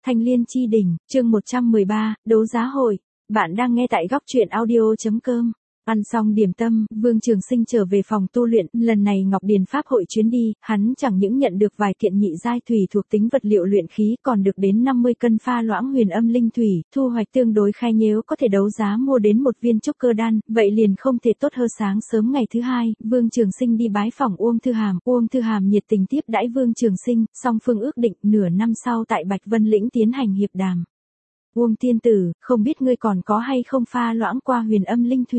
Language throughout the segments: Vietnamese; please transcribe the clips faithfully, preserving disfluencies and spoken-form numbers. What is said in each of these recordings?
Thanh Liên Chi Đỉnh, chương một trăm mười ba, đấu giá hội. Bạn đang nghe tại góc truyện audio chấm com. Ăn xong điểm tâm, Vương Trường Sinh trở về phòng tu luyện, lần này Ngọc Điền Pháp hội chuyến đi, hắn chẳng những nhận được vài kiện nhị giai thủy thuộc tính vật liệu luyện khí, còn được đến năm mươi cân pha loãng huyền âm linh thủy, thu hoạch tương đối khay nhếu, có thể đấu giá mua đến một viên trúc cơ đan, vậy liền không thể tốt hơn. Sáng sớm ngày thứ hai, Vương Trường Sinh đi bái phỏng Uông Thư Hàm, Uông Thư Hàm nhiệt tình tiếp đãi Vương Trường Sinh, song phương ước định nửa năm sau tại Bạch Vân Lĩnh tiến hành hiệp đàm. Uông tiên tử, không biết ngươi còn có hay không pha loãng qua huyền âm linh thủy?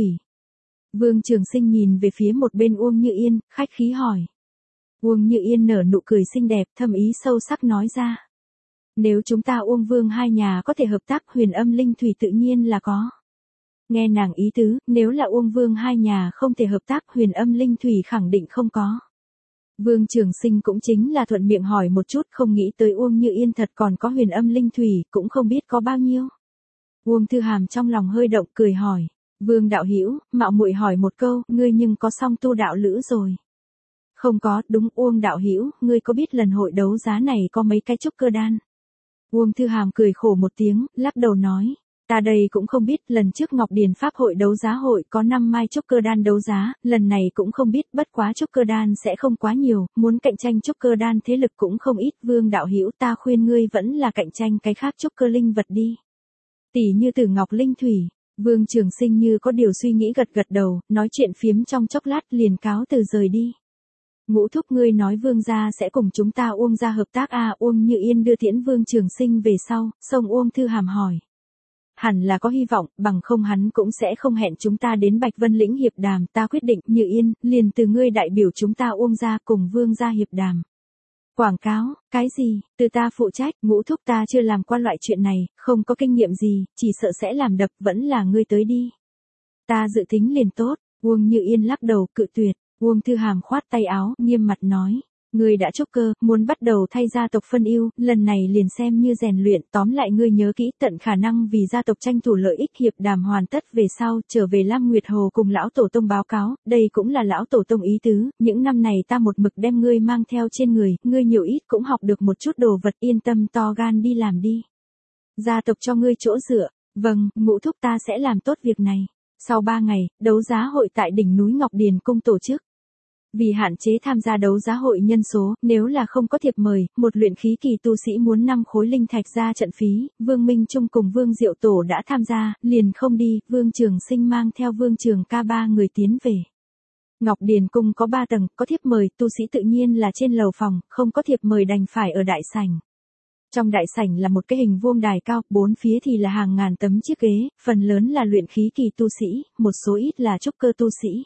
Vương Trường Sinh nhìn về phía một bên Uông Như Yên, khách khí hỏi. Uông Như Yên nở nụ cười xinh đẹp, thâm ý sâu sắc nói ra. Nếu chúng ta Uông Vương hai nhà có thể hợp tác, huyền âm linh thủy tự nhiên là có. Nghe nàng ý tứ, nếu là Uông Vương hai nhà không thể hợp tác, huyền âm linh thủy khẳng định không có. Vương Trường Sinh cũng chính là thuận miệng hỏi một chút, không nghĩ tới Uông Như Yên thật còn có huyền âm linh thủy, cũng không biết có bao nhiêu. Uông Thư Hàm trong lòng hơi động, cười hỏi. Vương đạo hữu, mạo muội hỏi một câu, ngươi nhưng có song tu đạo lữ rồi? Không có, đúng. Uông đạo hữu, ngươi có biết lần hội đấu giá này có mấy cái trúc cơ đan? Uông Thư Hàm cười khổ một tiếng, lắc đầu nói, ta đây cũng không biết, lần trước Ngọc Điền Pháp hội đấu giá hội có năm mai trúc cơ đan đấu giá, lần này cũng không biết, bất quá trúc cơ đan sẽ không quá nhiều, muốn cạnh tranh trúc cơ đan thế lực cũng không ít. Vương đạo hữu, ta khuyên ngươi vẫn là cạnh tranh cái khác trúc cơ linh vật đi. Tỷ như Tử Ngọc linh thủy. Vương Trường Sinh như có điều suy nghĩ gật gật đầu, nói chuyện phiếm trong chốc lát liền cáo từ rời đi. Ngũ thúc, ngươi nói Vương gia sẽ cùng chúng ta Uông gia hợp tác à? Uông Như Yên đưa tiễn Vương Trường Sinh về sau, xong Uông Thư Hàm hỏi. Hẳn là có hy vọng, bằng không hắn cũng sẽ không hẹn chúng ta đến Bạch Vân Lĩnh hiệp đàm. Ta quyết định, Như Yên, liền từ ngươi đại biểu chúng ta Uông gia cùng Vương gia hiệp đàm. Quảng cáo, cái gì, từ ta phụ trách. Ngũ thúc, ta chưa làm qua loại chuyện này, không có kinh nghiệm gì, chỉ sợ sẽ làm đập, vẫn là ngươi tới đi. Ta dự tính liền tốt. Uông Như Yên lắc đầu cự tuyệt. Uông Thư Hàm khoát tay áo, nghiêm mặt nói. Ngươi đã trúc cơ, muốn bắt đầu thay gia tộc phân ưu, lần này liền xem như rèn luyện, tóm lại ngươi nhớ kỹ, tận khả năng vì gia tộc tranh thủ lợi ích. Hiệp đàm hoàn tất về sau, trở về Lam Nguyệt Hồ cùng lão tổ tông báo cáo, đây cũng là lão tổ tông ý tứ, những năm này ta một mực đem ngươi mang theo trên người, ngươi nhiều ít cũng học được một chút đồ vật, yên tâm to gan đi làm đi. Gia tộc cho ngươi chỗ dựa. Vâng, ngũ thúc, ta sẽ làm tốt việc này. Sau ba ngày, đấu giá hội tại đỉnh núi Ngọc Điền Cung tổ chức. Vì hạn chế tham gia đấu giá hội nhân số, nếu là không có thiệp mời, một luyện khí kỳ tu sĩ muốn năm khối linh thạch ra trận phí, Vương Minh Trung cùng Vương Diệu Tổ đã tham gia, liền không đi. Vương Trường Sinh mang theo Vương Trường Ca ba người tiến về. Ngọc Điền Cung có ba tầng, có thiệp mời, tu sĩ tự nhiên là trên lầu phòng, không có thiệp mời đành phải ở đại sảnh. Trong đại sảnh là một cái hình vuông đài cao, bốn phía thì là hàng ngàn tấm chiếc ghế, phần lớn là luyện khí kỳ tu sĩ, một số ít là trúc cơ tu sĩ.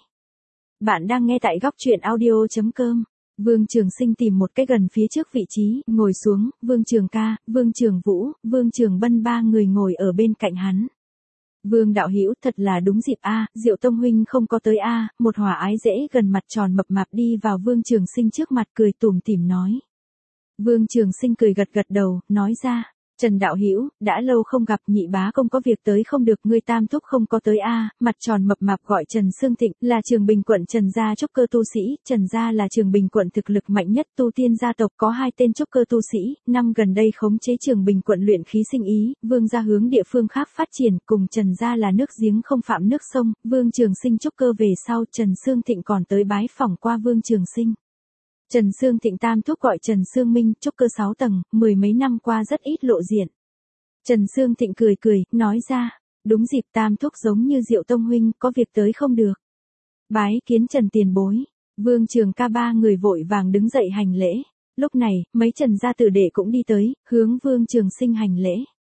Bạn đang nghe tại góc truyện audio chấm com. Vương Trường Sinh tìm một cái gần phía trước vị trí, ngồi xuống, Vương Trường Ca, Vương Trường Vũ, Vương Trường Bân ba người ngồi ở bên cạnh hắn. Vương đạo hữu, thật là đúng dịp a, Diệu Tông huynh không có tới a. Một hòa ái dễ gần mặt tròn mập mạp đi vào Vương Trường Sinh trước mặt, cười tủm tỉm nói. Vương Trường Sinh cười gật gật đầu, nói ra. Trần đạo hữu, đã lâu không gặp, nhị bá công có việc tới không được, ngươi tam thúc không có tới a. Mặt tròn mập mạp gọi Trần Sương Thịnh, là Trường Bình quận Trần gia trúc cơ tu sĩ. Trần gia là Trường Bình quận thực lực mạnh nhất tu tiên gia tộc, có hai tên trúc cơ tu sĩ, năm gần đây khống chế Trường Bình quận luyện khí sinh ý. Vương gia hướng địa phương khác phát triển, cùng Trần gia là nước giếng không phạm nước sông. Vương Trường Sinh trúc cơ về sau, Trần Sương Thịnh còn tới bái phỏng qua Vương Trường Sinh. Trần Sương Thịnh tam thúc gọi Trần Sương Minh, trúc cơ sáu tầng, mười mấy năm qua rất ít lộ diện. Trần Sương Thịnh cười cười, nói ra, đúng dịp tam thúc giống như Diệu Tông huynh, có việc tới không được. Bái kiến Trần tiền bối. Vương Trường Ca ba người vội vàng đứng dậy hành lễ. Lúc này, mấy Trần gia tử đệ cũng đi tới, hướng Vương Trường Sinh hành lễ.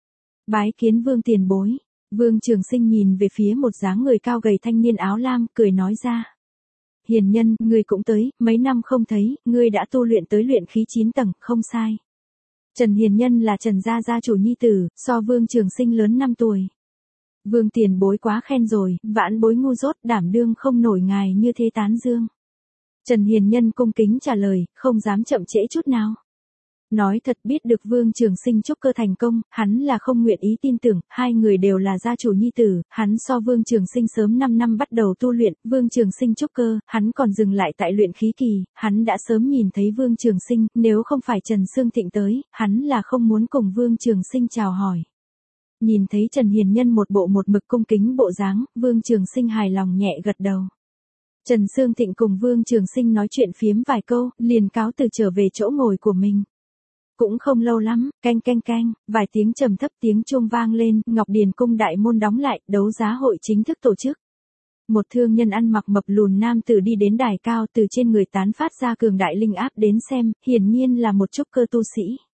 Bái kiến Vương tiền bối. Vương Trường Sinh nhìn về phía một dáng người cao gầy thanh niên áo lam, cười nói ra. Hiền nhân, ngươi cũng tới, mấy năm không thấy, ngươi đã tu luyện tới luyện khí chín tầng, không sai. Trần Hiền Nhân là Trần gia gia chủ nhi tử, so Vương Trường Sinh lớn năm tuổi. Vương tiền bối quá khen rồi, vãn bối ngu dốt, đảm đương không nổi ngài như thế tán dương. Trần Hiền Nhân cung kính trả lời, không dám chậm trễ chút nào. Nói thật biết được Vương Trường Sinh trúc cơ thành công, hắn là không nguyện ý tin tưởng, hai người đều là gia chủ nhi tử, hắn so Vương Trường Sinh sớm năm năm bắt đầu tu luyện, Vương Trường Sinh trúc cơ, hắn còn dừng lại tại luyện khí kỳ, hắn đã sớm nhìn thấy Vương Trường Sinh, nếu không phải Trần Sương Thịnh tới, hắn là không muốn cùng Vương Trường Sinh chào hỏi. Nhìn thấy Trần Hiền Nhân một bộ một mực cung kính bộ dáng, Vương Trường Sinh hài lòng nhẹ gật đầu. Trần Sương Thịnh cùng Vương Trường Sinh nói chuyện phiếm vài câu, liền cáo từ trở về chỗ ngồi của mình. Cũng không lâu lắm, canh canh canh, vài tiếng trầm thấp tiếng chuông vang lên, Ngọc Điền cung đại môn đóng lại, đấu giá hội chính thức tổ chức. Một thương nhân ăn mặc mập lùn nam tử đi đến đài cao, từ trên người tán phát ra cường đại linh áp đến xem, hiển nhiên là một trúc cơ tu sĩ.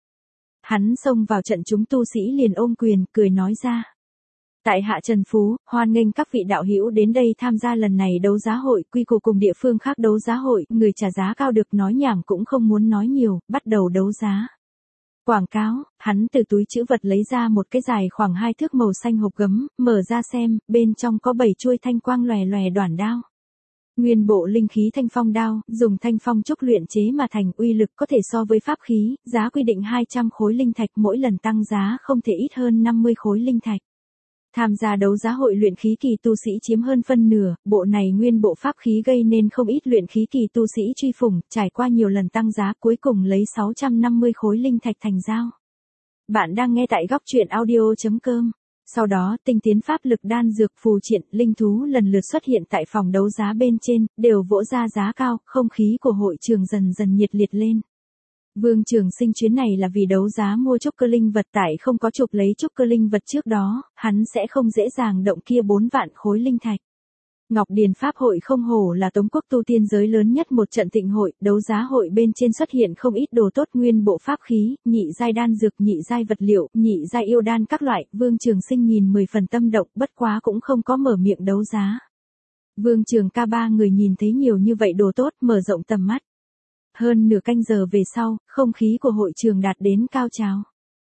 Hắn xông vào trận chúng tu sĩ liền ôm quyền, cười nói ra. Tại hạ Trần Phú, hoan nghênh các vị đạo hữu đến đây tham gia lần này đấu giá hội, quy củ cùng địa phương khác đấu giá hội, người trả giá cao được nói nhảm cũng không muốn nói nhiều, bắt đầu đấu giá. Quảng cáo, hắn từ túi trữ vật lấy ra một cái dài khoảng hai thước màu xanh hộp gấm, mở ra xem, bên trong có bảy chuôi thanh quang lòe lòe đoản đao. Nguyên bộ linh khí thanh phong đao, dùng thanh phong trúc luyện chế mà thành, uy lực có thể so với pháp khí, giá quy định hai trăm khối linh thạch, mỗi lần tăng giá không thể ít hơn năm mươi khối linh thạch. Tham gia đấu giá hội luyện khí kỳ tu sĩ chiếm hơn phân nửa, bộ này nguyên bộ pháp khí gây nên không ít luyện khí kỳ tu sĩ truy phủng, trải qua nhiều lần tăng giá cuối cùng lấy sáu trăm năm mươi khối linh thạch thành giao. Bạn đang nghe tại góc truyện audio chấm com. Sau đó, tinh tiến pháp lực đan dược phù triện, linh thú lần lượt xuất hiện tại phòng đấu giá bên trên, đều vỗ ra giá cao, không khí của hội trường dần dần nhiệt liệt lên. Vương Trường Sinh chuyến này là vì đấu giá mua trúc cơ linh vật, tại không có chụp lấy trúc cơ linh vật trước đó, hắn sẽ không dễ dàng động kia bốn vạn khối linh thạch. Ngọc Điền Pháp hội không hổ là Tống quốc tu tiên giới lớn nhất một trận thịnh hội, đấu giá hội bên trên xuất hiện không ít đồ tốt nguyên bộ pháp khí, nhị giai đan dược, nhị giai vật liệu, nhị giai yêu đan các loại, Vương Trường Sinh nhìn mười phần tâm động, bất quá cũng không có mở miệng đấu giá. Vương Trường ca ba người nhìn thấy nhiều như vậy đồ tốt, mở rộng tầm mắt. Hơn nửa canh giờ về sau, không khí của hội trường đạt đến cao trào.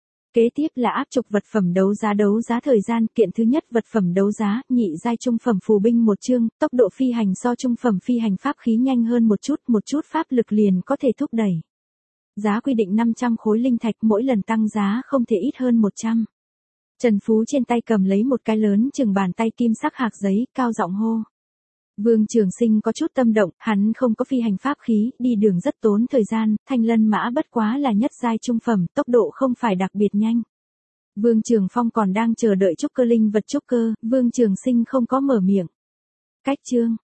Kế tiếp là áp trục vật phẩm đấu giá đấu giá thời gian, kiện thứ nhất vật phẩm đấu giá, nhị giai trung phẩm phù binh một chương, tốc độ phi hành so trung phẩm phi hành pháp khí nhanh hơn một chút, một chút pháp lực liền có thể thúc đẩy. Giá quy định năm trăm khối linh thạch, mỗi lần tăng giá không thể ít hơn một trăm. Trần Phú trên tay cầm lấy một cái lớn chừng bàn tay kim sắc hạc giấy, cao giọng hô. Vương Trường Sinh có chút tâm động, hắn không có phi hành pháp khí, đi đường rất tốn thời gian, thanh lân mã bất quá là nhất giai trung phẩm, tốc độ không phải đặc biệt nhanh. Vương Trường Phong còn đang chờ đợi trúc cơ linh vật trúc cơ, Vương Trường Sinh không có mở miệng. Cách chương,